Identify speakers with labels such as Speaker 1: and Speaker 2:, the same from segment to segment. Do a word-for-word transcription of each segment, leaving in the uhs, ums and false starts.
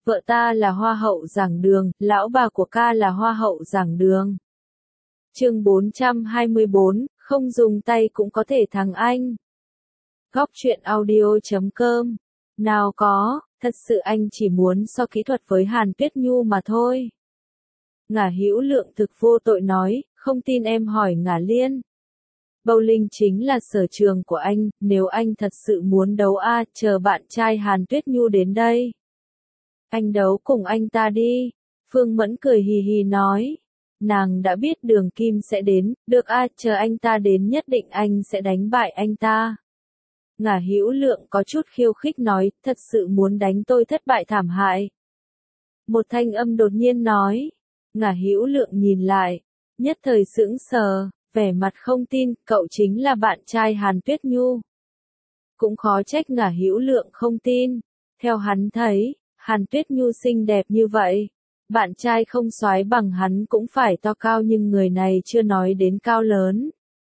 Speaker 1: vợ ta là hoa hậu giảng đường, lão bà của ca là hoa hậu giảng đường. Chương bốn trăm hai mươi bốn, không dùng tay cũng có thể thắng anh. Góc truyện audio chấm com. Nào có, thật sự anh chỉ muốn so kỹ thuật với Hàn Tuyết Nhu mà thôi. Ngả Hữu Lượng thực vô tội nói, không tin em hỏi Ngả Liên. Bowling chính là sở trường của anh, nếu anh thật sự muốn đấu a, chờ bạn trai Hàn Tuyết Nhu đến đây. Anh đấu cùng anh ta đi. Phương Mẫn cười hì hì nói. Nàng đã biết Đường Kim sẽ đến, được a, chờ anh ta đến nhất định anh sẽ đánh bại anh ta. Ngả Hữu Lượng có chút khiêu khích nói, thật sự muốn đánh tôi thất bại thảm hại. Một thanh âm đột nhiên nói. Ngả Hữu Lượng nhìn lại, nhất thời sững sờ, vẻ mặt không tin, cậu chính là bạn trai Hàn Tuyết Nhu. Cũng khó trách Ngả Hữu Lượng không tin, theo hắn thấy, Hàn Tuyết Nhu xinh đẹp như vậy, bạn trai không soái bằng hắn cũng phải to cao nhưng người này chưa nói đến cao lớn.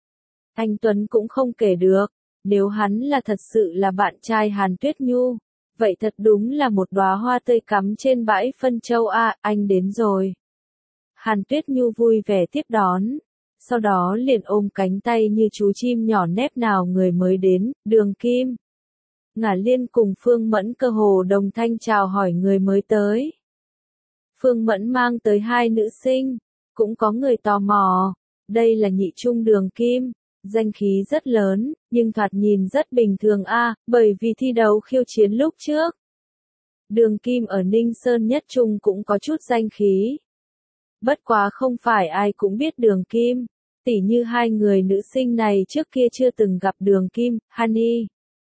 Speaker 1: Anh Tuấn cũng không kể được, nếu hắn là thật sự là bạn trai Hàn Tuyết Nhu, vậy thật đúng là một đóa hoa tươi cắm trên bãi phân châu a, anh đến rồi. Hàn Tuyết Nhu vui vẻ tiếp đón, sau đó liền ôm cánh tay như chú chim nhỏ nép nào người mới đến, Đường Kim. Ngả Liên cùng Phương Mẫn cơ hồ đồng thanh chào hỏi người mới tới. Phương Mẫn mang tới hai nữ sinh, cũng có người tò mò, đây là nhị trung Đường Kim, danh khí rất lớn, nhưng thoạt nhìn rất bình thường a, bởi vì thi đấu khiêu chiến lúc trước. Đường Kim ở Ninh Sơn nhất trung cũng có chút danh khí. Bất quá không phải ai cũng biết Đường Kim, tỉ như hai người nữ sinh này trước kia chưa từng gặp Đường Kim, Honey.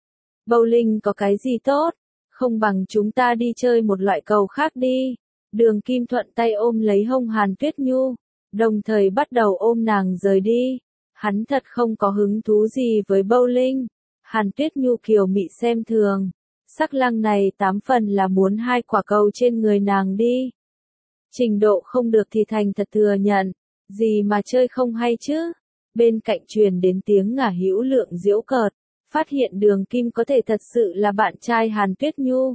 Speaker 1: Bowling có cái gì tốt, không bằng chúng ta đi chơi một loại cầu khác đi. Đường Kim thuận tay ôm lấy hông Hàn Tuyết Nhu, đồng thời bắt đầu ôm nàng rời đi. Hắn thật không có hứng thú gì với bowling. Hàn Tuyết Nhu kiều mị xem thường, sắc lăng này tám phần là muốn hai quả cầu trên người nàng đi. Trình độ không được thì thành thật thừa nhận, gì mà chơi không hay chứ. Bên cạnh truyền đến tiếng Ngả Hữu Lượng giễu cợt, phát hiện Đường Kim có thể thật sự là bạn trai Hàn Tuyết Nhu.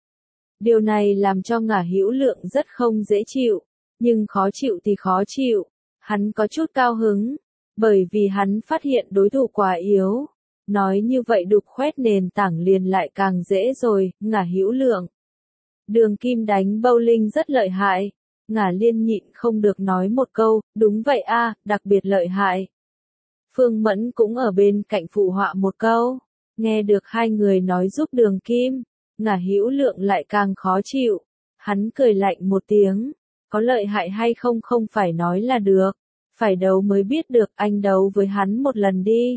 Speaker 1: Điều này làm cho Ngả Hữu Lượng rất không dễ chịu, nhưng khó chịu thì khó chịu, hắn có chút cao hứng, bởi vì hắn phát hiện đối thủ quá yếu. Nói như vậy đục khoét nền tảng liền lại càng dễ rồi, Ngả Hữu Lượng. Đường Kim đánh bowling rất lợi hại. Ngả Liên nhịn không được nói một câu, đúng vậy a, đặc biệt lợi hại. Phương Mẫn cũng ở bên cạnh phụ họa một câu, nghe được hai người nói giúp Đường Kim, Ngả Hữu Lượng lại càng khó chịu. Hắn cười lạnh một tiếng, có lợi hại hay không không phải nói là được, phải đấu mới biết được, anh đấu với hắn một lần đi.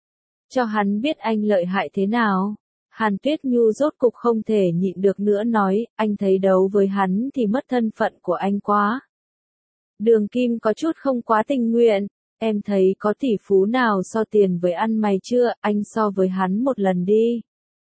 Speaker 1: Cho hắn biết anh lợi hại thế nào. Hàn Tuyết Nhu rốt cục không thể nhịn được nữa nói, anh thấy đấu với hắn thì mất thân phận của anh quá. Đường Kim có chút không quá tình nguyện, em thấy có tỷ phú nào so tiền với ăn mày chưa, anh so với hắn một lần đi.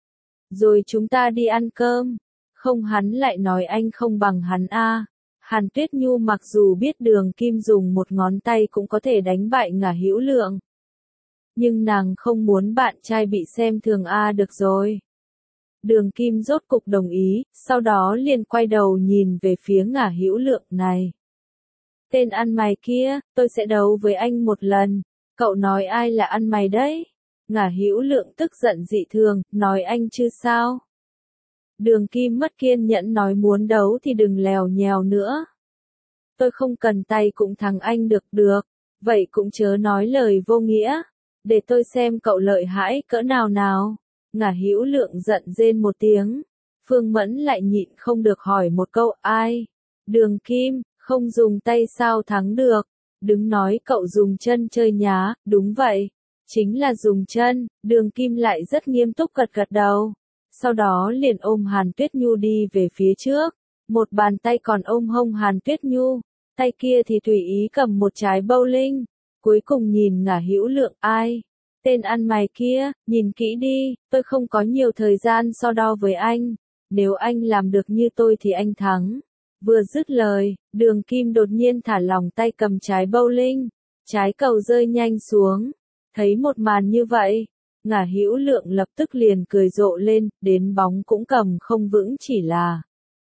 Speaker 1: Rồi chúng ta đi ăn cơm, không hắn lại nói anh không bằng hắn a. Hàn Tuyết Nhu mặc dù biết Đường Kim dùng một ngón tay cũng có thể đánh bại Ngả Hữu Lượng. Nhưng nàng không muốn bạn trai bị xem thường a, được rồi. Đường Kim rốt cục đồng ý, sau đó liền quay đầu nhìn về phía Ngả Hữu Lượng này. Tên ăn mày kia, tôi sẽ đấu với anh một lần. Cậu nói ai là ăn mày đấy? Ngả Hữu Lượng tức giận dị thường, nói anh chứ sao? Đường Kim mất kiên nhẫn nói muốn đấu thì đừng lèo nhèo nữa. Tôi không cần tay cũng thắng anh được được, vậy cũng chớ nói lời vô nghĩa. Để tôi xem cậu lợi hại cỡ nào nào. Ngả Hữu Lượng giận rên một tiếng. Phương Mẫn lại nhịn không được hỏi một câu, ai? Đường Kim, không dùng tay sao thắng được? Đừng nói cậu dùng chân chơi nhá, đúng vậy. Chính là dùng chân. Đường Kim lại rất nghiêm túc gật gật đầu. Sau đó liền ôm Hàn Tuyết Nhu đi về phía trước. Một bàn tay còn ôm hông Hàn Tuyết Nhu, tay kia thì tùy ý cầm một trái bowling. Cuối cùng nhìn Ngả Hữu Lượng, ai? Tên ăn mày kia, nhìn kỹ đi, tôi không có nhiều thời gian so đo với anh. Nếu anh làm được như tôi thì anh thắng. Vừa dứt lời, Đường Kim đột nhiên thả lỏng tay cầm trái bowling. Trái cầu rơi nhanh xuống. Thấy một màn như vậy, Ngả Hữu Lượng lập tức liền cười rộ lên, đến bóng cũng cầm không vững chỉ là.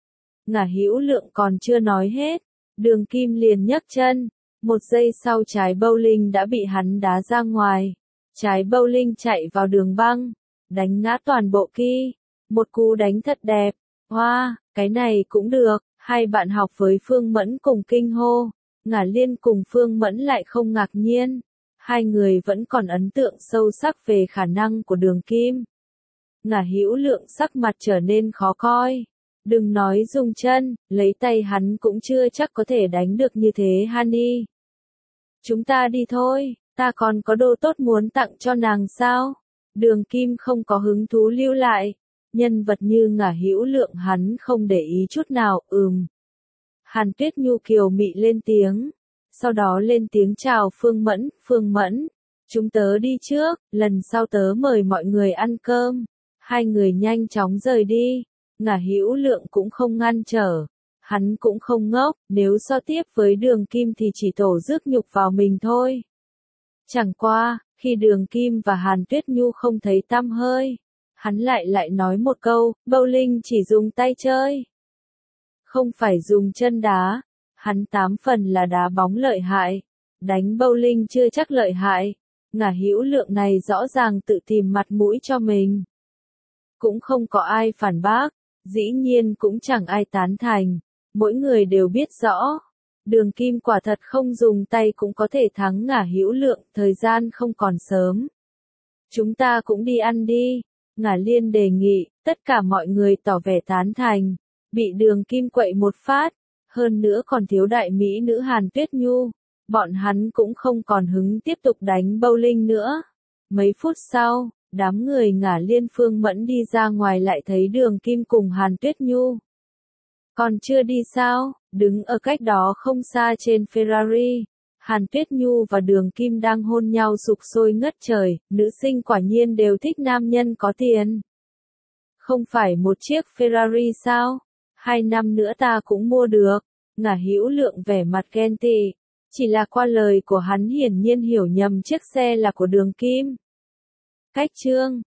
Speaker 1: Ngả Hữu Lượng còn chưa nói hết, Đường Kim liền nhấc chân, một giây sau trái bowling đã bị hắn đá ra ngoài. Trái bowling chạy vào đường băng, đánh ngã toàn bộ Ki. Một cú đánh thật đẹp. Hoa, wow, cái này cũng được. Hai bạn học với Phương Mẫn cùng kinh hô. Ngả Liên cùng Phương Mẫn lại không ngạc nhiên. Hai người vẫn còn ấn tượng sâu sắc về khả năng của Đường Kim. Ngả Hữu Lượng sắc mặt trở nên khó coi. Đừng nói dùng chân, lấy tay hắn cũng chưa chắc có thể đánh được như thế Hani. Chúng ta đi thôi, ta còn có đồ tốt muốn tặng cho nàng sao? Đường Kim không có hứng thú lưu lại. Nhân vật như Ngả Hữu Lượng hắn không để ý chút nào, ừm. Hàn Tuyết Nhu kiều mị lên tiếng. Sau đó lên tiếng chào Phương Mẫn, Phương Mẫn. Chúng tớ đi trước, lần sau tớ mời mọi người ăn cơm. Hai người nhanh chóng rời đi. Ngả Hữu Lượng cũng không ngăn trở. Hắn cũng không ngốc, nếu so tiếp với Đường Kim thì chỉ tổ rước nhục vào mình thôi. Chẳng qua, khi Đường Kim và Hàn Tuyết Nhu không thấy tăm hơi, hắn lại lại nói một câu, bowling chỉ dùng tay chơi. Không phải dùng chân đá. Hắn tám phần là đá bóng lợi hại. Đánh bowling chưa chắc lợi hại. Ngả Hữu Lượng này rõ ràng tự tìm mặt mũi cho mình. Cũng không có ai phản bác. Dĩ nhiên cũng chẳng ai tán thành. Mỗi người đều biết rõ. Đường Kim quả thật không dùng tay cũng có thể thắng Ngả Hữu Lượng, thời gian không còn sớm. Chúng ta cũng đi ăn đi. Ngả Liên đề nghị, tất cả mọi người tỏ vẻ tán thành. Bị Đường Kim quậy một phát. Hơn nữa còn thiếu đại mỹ nữ Hàn Tuyết Nhu. Bọn hắn cũng không còn hứng tiếp tục đánh bowling nữa. Mấy phút sau, đám người Ngả Liên Phương Mẫn đi ra ngoài lại thấy Đường Kim cùng Hàn Tuyết Nhu. Còn chưa đi sao? Đứng ở cách đó không xa trên Ferrari, Hàn Tuyết Nhu và Đường Kim đang hôn nhau sục sôi ngất trời, nữ sinh quả nhiên đều thích nam nhân có tiền. Không phải một chiếc Ferrari sao? Hai năm nữa ta cũng mua được. Ngả Hữu Lượng vẻ mặt ghen tị. Chỉ là qua lời của hắn hiển nhiên hiểu nhầm chiếc xe là của Đường Kim. Cách chương